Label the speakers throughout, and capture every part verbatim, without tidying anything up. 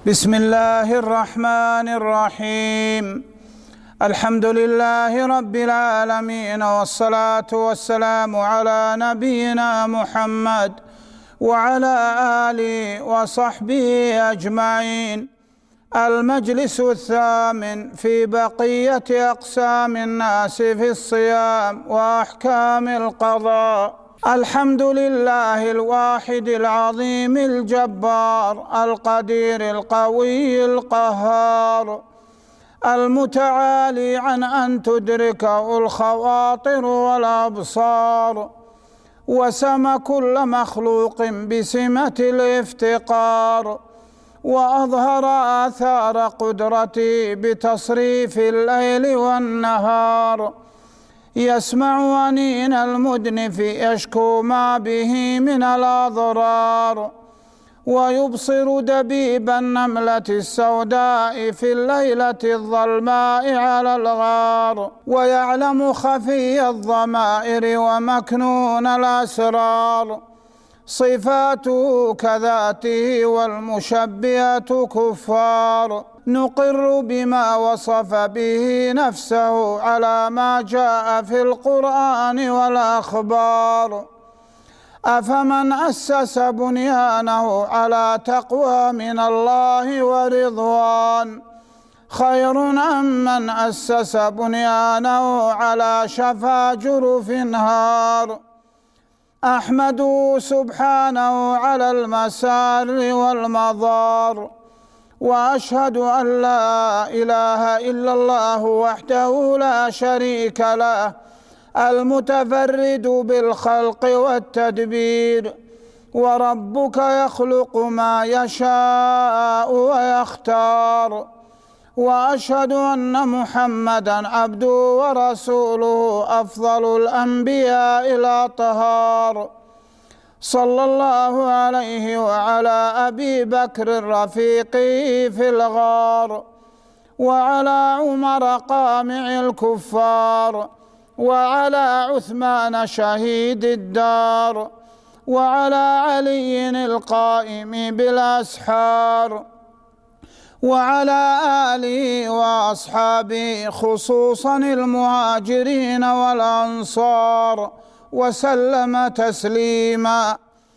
Speaker 1: بسم الله الرحمن الرحيم. الحمد لله رب العالمين، والصلاة والسلام على نبينا محمد وعلى آله وصحبه أجمعين. المجلس الثامن في بقية أقسام الناس في الصيام وأحكام القضاء. الحمد لله الواحد العظيم الجبار القدير القوي القهار، المتعالي عن أن تدركه الخواطر والأبصار، وسمى كل مخلوق بسمة الافتقار، وأظهر آثار قدرته بتصريف الليل والنهار. يسمع أنين المدنف يشكو ما به من الأضرار، ويبصر دبيب النملة السوداء في الليلة الظلماء على الغار، ويعلم خفي الضمائر ومكنون الأسرار. صفاته كذاته والمشبهة كفار، نقر بما وصف به نفسه على ما جاء في القرآن والأخبار. أفمن أسس بنيانه على تقوى من الله ورضوان خير أم من أسس بنيانه على شفا جرف هار. أحمده سبحانه على المسار والمضار، وأشهد أن لا إله إلا الله وحده لا شريك له، المتفرد بالخلق والتدبير. وربك يخلق ما يشاء ويختار. وأشهد أن محمدًا عبده ورسوله أفضل الأنبياء الأطهار، صلى الله عليه وعلى أبي بكر رفيقه في الغار، وعلى عمر قامع الكفار، وعلى عثمان شهيد الدار، وعلى علي القائم بالأسحار، وعلى آله وأصحابه خصوصا المهاجرين والأنصار، وسلم تسليما.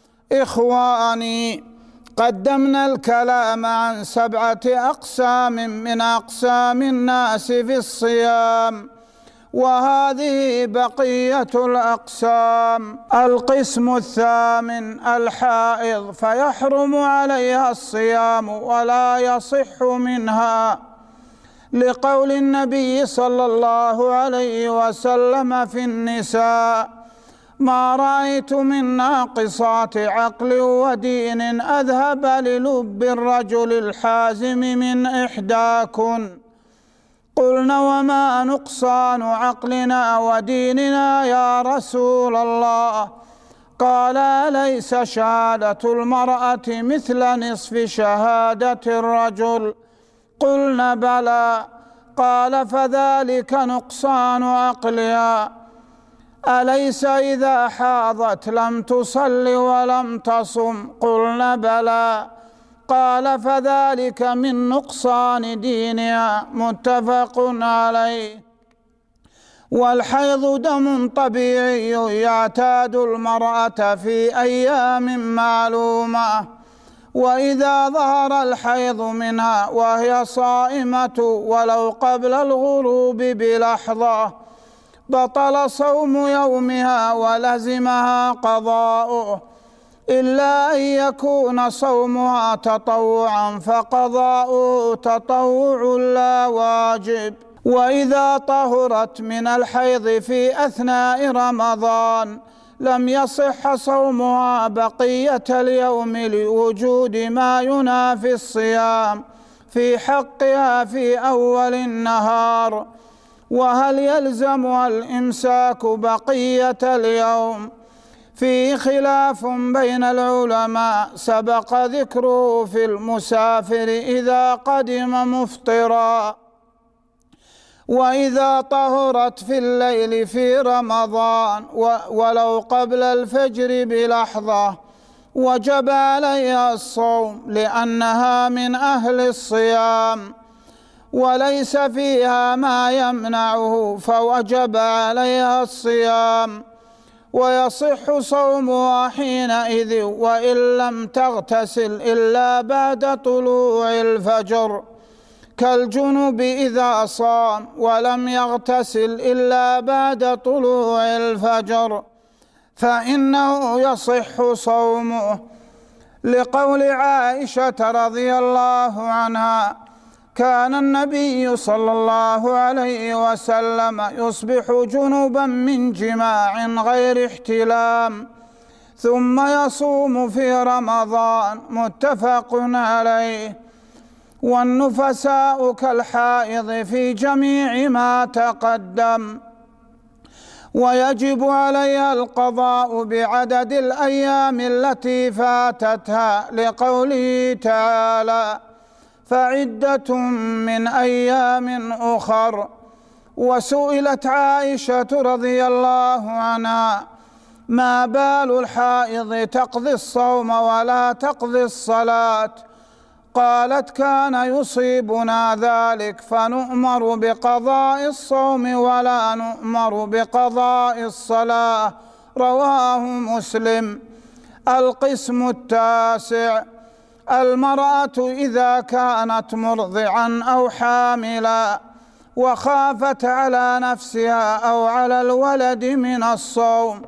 Speaker 1: إخواني، قدمنا الكلام عن سبعة أقسام من أقسام الناس في الصيام، وهذه بقية الأقسام. القسم الثامن الحائض، فيحرم عليها الصيام ولا يصح منها، لقول النبي صلى الله عليه وسلم في النساء: ما رأيت من ناقصات عقل ودين أذهب للب الرجل الحازم من إحداكن. قلنا: وما نقصان عقلنا وديننا يا رسول الله؟ قال: أليس شهادة المرأة مثل نصف شهادة الرجل؟ قلنا: بلى. قال: فذلك نقصان عقلها. أليس إذا حاضت لم تصل ولم تصم؟ قلنا: بلى. قال: فذلك من نقصان دينها. متفق عليه. والحيض دم طبيعي يعتاد المرأة في أيام معلومة، وإذا ظهر الحيض منها وهي صائمة ولو قبل الغروب بلحظة بطل صوم يومها ولزمها قضاؤه، إلا أن يكون صومها تطوعا فقضاؤه تطوع لا واجب. وإذا طهرت من الحيض في أثناء رمضان لم يصح صومها بقية اليوم لوجود ما ينافي الصيام في حقها في أول النهار. وهل يلزمها الإمساك بقية اليوم؟ في خلاف بين العلماء سبق ذكره في المسافر إذا قدم مفطرا. وإذا طهرت في الليل في رمضان ولو قبل الفجر بلحظة وجب عليها الصوم لأنها من أهل الصيام وليس فيها ما يمنعه فوجب عليها الصيام، ويصح صومها حينئذ وإن لم تغتسل إلا بعد طلوع الفجر، كالجنب إذا صام ولم يغتسل إلا بعد طلوع الفجر فإنه يصح صومه، لقول عائشة رضي الله عنها: كان النبي صلى الله عليه وسلم يصبح جنبا من جماع غير احتلام ثم يصوم في رمضان، متفق عليه. والنفساء كالحائض في جميع ما تقدم، ويجب عليها القضاء بعدد الأيام التي فاتتها، لقوله تعالى: فعدة من أيام أخر. وسئلت عائشة رضي الله عنها: ما بال الحائض تقضي الصوم ولا تقضي الصلاة؟ قالت: كان يصيبنا ذلك فنؤمر بقضاء الصوم ولا نؤمر بقضاء الصلاة. رواه مسلم. القسم التاسع: المرأة إذا كانت مرضعا أو حاملا وخافت على نفسها أو على الولد من الصوم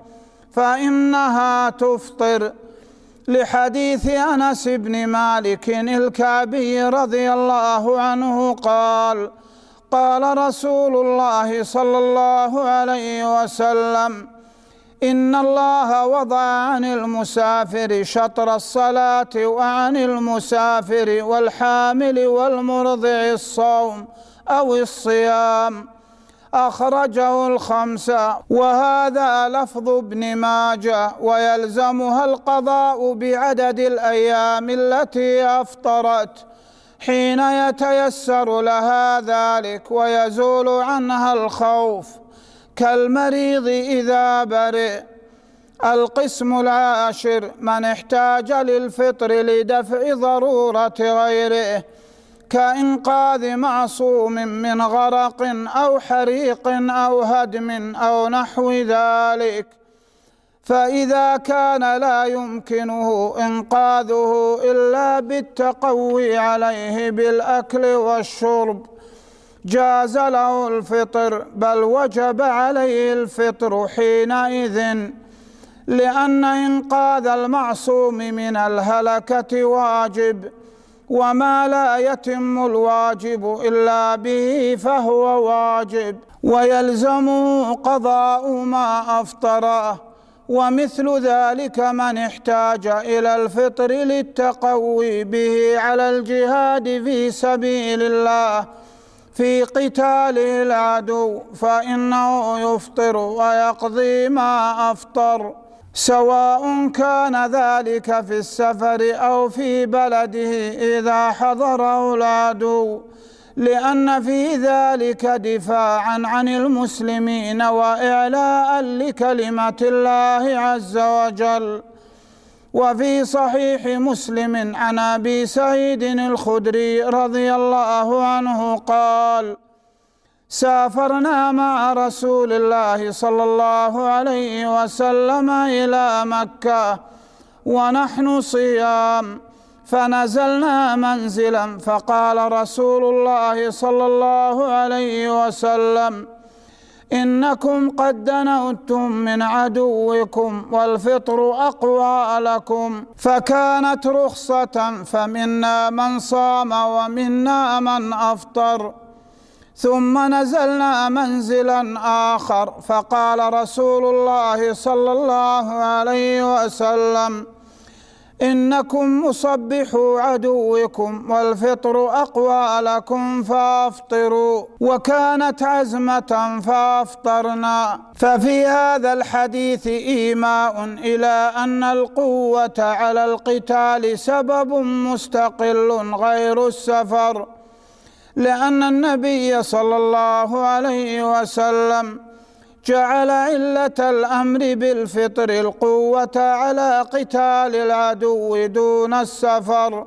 Speaker 1: فإنها تفطر، لحديث أنس بن مالك الكعبي رضي الله عنه قال: قال رسول الله صلى الله عليه وسلم: إن الله وضع عن المسافر شطر الصلاة وعن المسافر والحامل والمرضع الصوم أو الصيام. أخرجه الخمسة. وهذا لفظ ابن ماجه. ويلزمها القضاء بعدد الأيام التي أفطرت حين يتيسر لها ذلك ويزول عنها الخوف، كالمريض إذا برئ. القسم العاشر: من احتاج للفطر لدفع ضرورة غيره، كإنقاذ معصوم من غرق أو حريق أو هدم أو نحو ذلك، فإذا كان لا يمكنه إنقاذه إلا بالتقوي عليه بالأكل والشرب جاز له الفطر، بل وجب عليه الفطر حينئذ، لأن إنقاذ المعصوم من الهلكة واجب، وما لا يتم الواجب إلا به فهو واجب، ويلزمه قضاء ما أفطره. ومثل ذلك من احتاج إلى الفطر للتقوي به على الجهاد في سبيل الله في قتال العدو فإنه يفطر ويقضي ما أفطر، سواء كان ذلك في السفر أو في بلده إذا حضره العدو، لأن في ذلك دفاعا عن المسلمين وإعلاء لكلمة الله عز وجل. وفي صحيح مسلم عن أبي سعيد الخدري رضي الله عنه قال: سافرنا مع رسول الله صلى الله عليه وسلم إلى مكة ونحن صيام، فنزلنا منزلا، فقال رسول الله صلى الله عليه وسلم: إنكم قد دنوتم من عدوكم والفطر أقوى لكم، فكانت رخصة، فمنا من صام ومنا من أفطر. ثم نزلنا منزلا آخر، فقال رسول الله صلى الله عليه وسلم: إنكم مصبحوا عدوكم والفطر أقوى لكم فأفطروا، وكانت عزمة فأفطرنا. ففي هذا الحديث إيماء إلى أن القوة على القتال سبب مستقل غير السفر، لأن النبي صلى الله عليه وسلم جعل علة الأمر بالفطر القوة على قتال العدو دون السفر،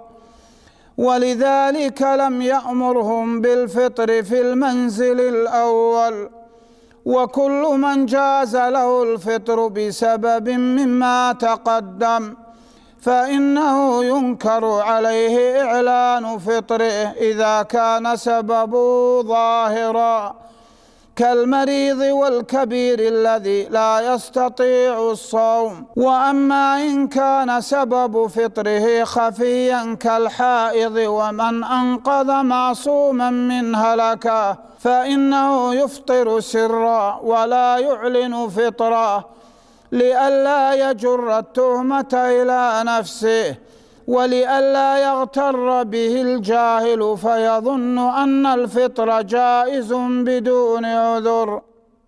Speaker 1: ولذلك لم يأمرهم بالفطر في المنزل الأول. وكل من جاز له الفطر بسبب مما تقدم فإنه ينكر عليه إعلان فطره إذا كان سببه ظاهرا، كالمريض والكبير الذي لا يستطيع الصوم. وأما إن كان سبب فطره خفيا كالحائض ومن أنقذ معصوما من هلكه فإنه يفطر سرا ولا يعلن فطره، لئلا يجر التهمة إلى نفسه، ولئلا يغتر به الجاهل فيظن أن الفطر جائز بدون عذر.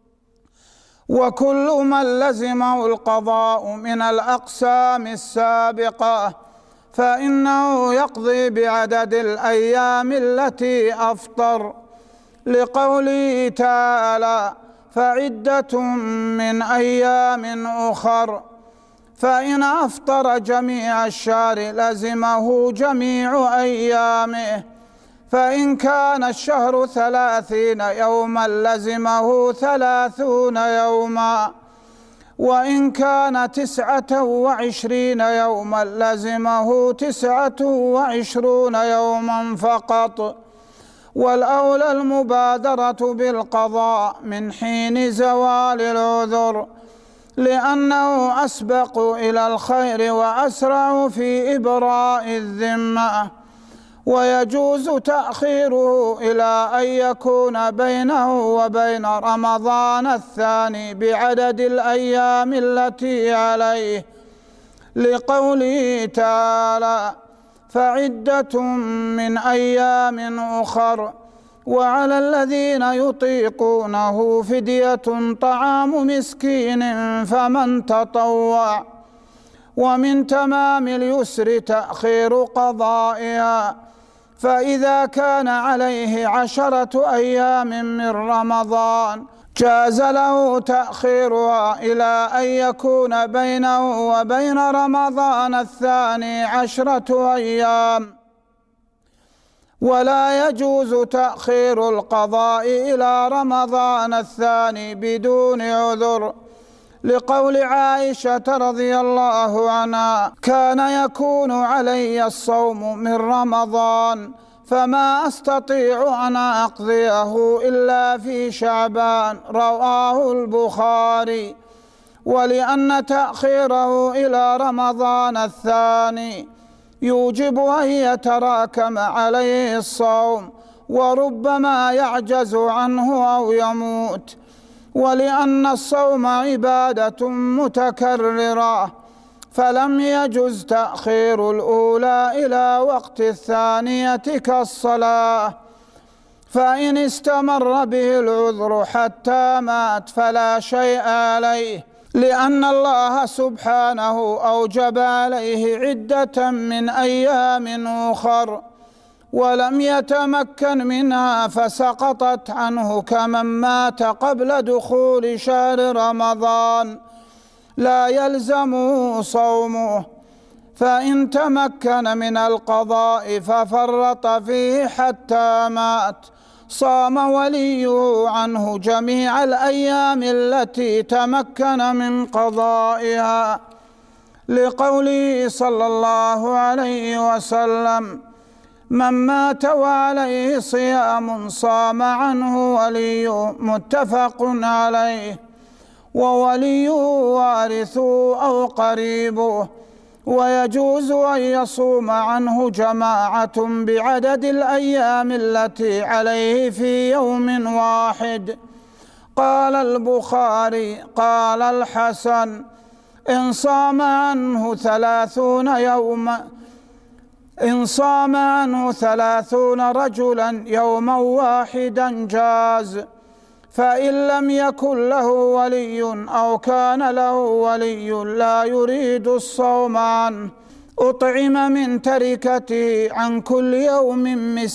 Speaker 1: وكل من لزمه القضاء من الأقسام السابقة فإنه يقضي بعدد الأيام التي أفطر، لقوله تعالى: فعدة من أيام أخر. فإن أفطر جميع الشهر لزمه جميع أيامه، فإن كان الشهر ثلاثين يوما لزمه ثلاثون يوما، وإن كان تسعة وعشرين يوما لزمه تسعة وعشرون يوما فقط. والأولى المبادرة بالقضاء من حين زوال العذر، لأنه أسبق إلى الخير وأسرع في إبراء الذمة. ويجوز تأخيره إلى أن يكون بينه وبين رمضان الثاني بعدد الأيام التي عليه، لقوله تعالى: فعدة من أيام أخر. وعلى الذين يطيقونه فدية طعام مسكين فمن تطوع. ومن تمام اليسر تأخير قضائها، فإذا كان عليه عشرة أيام من رمضان جاز له تأخيرها إلى أن يكون بينه وبين رمضان الثاني عشرة أيام. ولا يجوز تأخير القضاء إلى رمضان الثاني بدون عذر، لقول عائشة رضي الله عنها: كان يكون علي الصوم من رمضان فما أستطيع أن أقضيه إلا في شعبان، رواه البخاري. ولأن تأخيره إلى رمضان الثاني يوجب أن يتراكم عليه الصوم وربما يعجز عنه أو يموت، ولأن الصوم عبادة متكررة فلم يجز تأخير الأولى إلى وقت الثانية كالصلاة. فإن استمر به العذر حتى مات فلا شيء عليه، لأن الله سبحانه أوجب عليه عدة من أيام أخر ولم يتمكن منها فسقطت عنه كمن مات قبل دخول شهر رمضان لا يلزمه صومه. فإن تمكن من القضاء ففرط فيه حتى مات صام وليه عنه جميع الأيام التي تمكن من قضائها، لقوله صلى الله عليه وسلم: من مات وعليه صيام صام عنه وليه، متفق عليه. ووليه وارثه أو قريبه. ويجوز أن يصوم عنه جماعة بعدد الأيام التي عليه في يوم واحد. قال البخاري: قال الحسن: إن صام عنه ثلاثون يوما إن صام عنه ثلاثون رجلا يوما واحدا جاز. فإن لم يكن له ولي أو كان له ولي لا يريد الصوم عنه أطعم من تركته عن كل يوم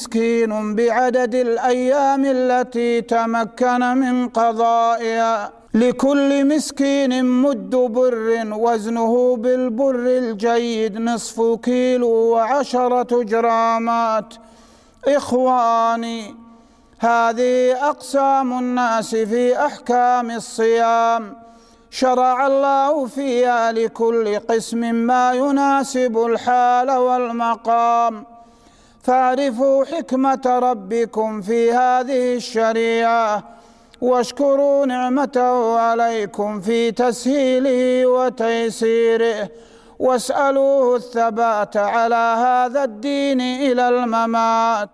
Speaker 1: مسكين بعدد الأيام التي تمكن من قضائها، لكل مسكين مد بر وزنه بالبر الجيد نصف كيلو وعشرة جرامات. إخواني، هذه أقسام الناس في أحكام الصيام، شرع الله فيها لكل قسم ما يناسب الحال والمقام. فاعرفوا حكمة ربكم في هذه الشريعة، واشكروا نعمته عليكم في تسهيله وتيسيره، واسألوه الثبات على هذا الدين إلى الممات.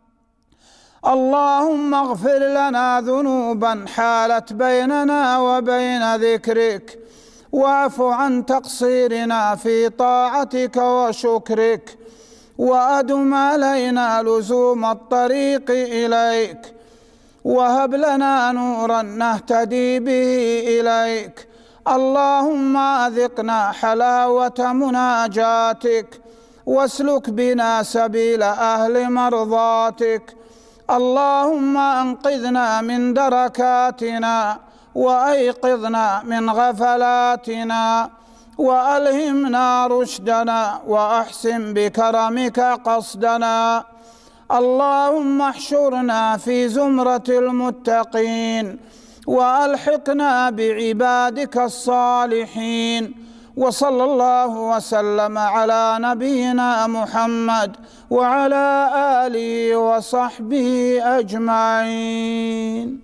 Speaker 1: اللهم اغفر لنا ذنوبا حالت بيننا وبين ذكرك، واعف عن تقصيرنا في طاعتك وشكرك، وأدم علينا لزوم الطريق إليك، وهب لنا نورا نهتدي به إليك. اللهم أذقنا حلاوة مناجاتك، واسلك بنا سبيل أهل مرضاتك. اللهم أنقذنا من دركاتنا، وأيقظنا من غفلاتنا، وألهمنا رشدنا، وأحسن بكرمك قصدنا. اللهم احشرنا في زمرة المتقين، وألحقنا بعبادك الصالحين. وصلى الله وسلم على نبينا محمد وعلى آله وصحبه أجمعين.